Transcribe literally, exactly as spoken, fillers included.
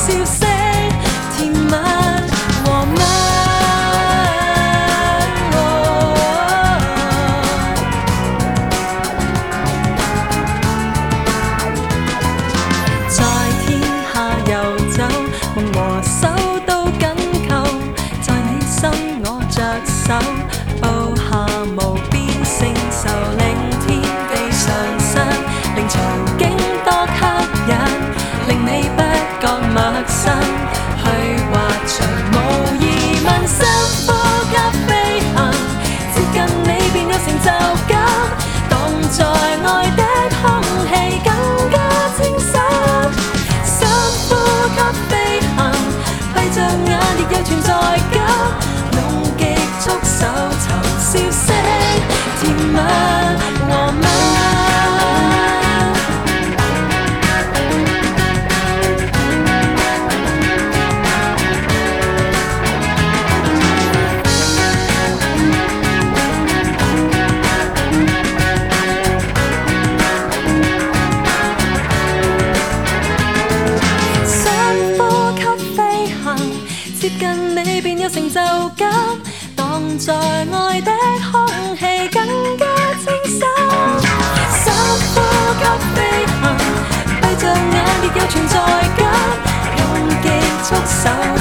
笑聲，甜蜜和吻。在天下遊走，夢和手都緊扣，在你心我着手，布下無邊星宿，令天地上升，令場景多吸引，令你不覺陌生，去滑翔無疑問，深呼吸飛行，接近你便有成就感，當在愛的空氣更加清新。深呼吸飛行，閉着眼亦有存在感，弄極觸手尋笑聲，甜蜜和吻。接近你便有成就感，當在愛的空氣更加清新。深呼吸飛行，閉着眼亦有存在感，用極觸手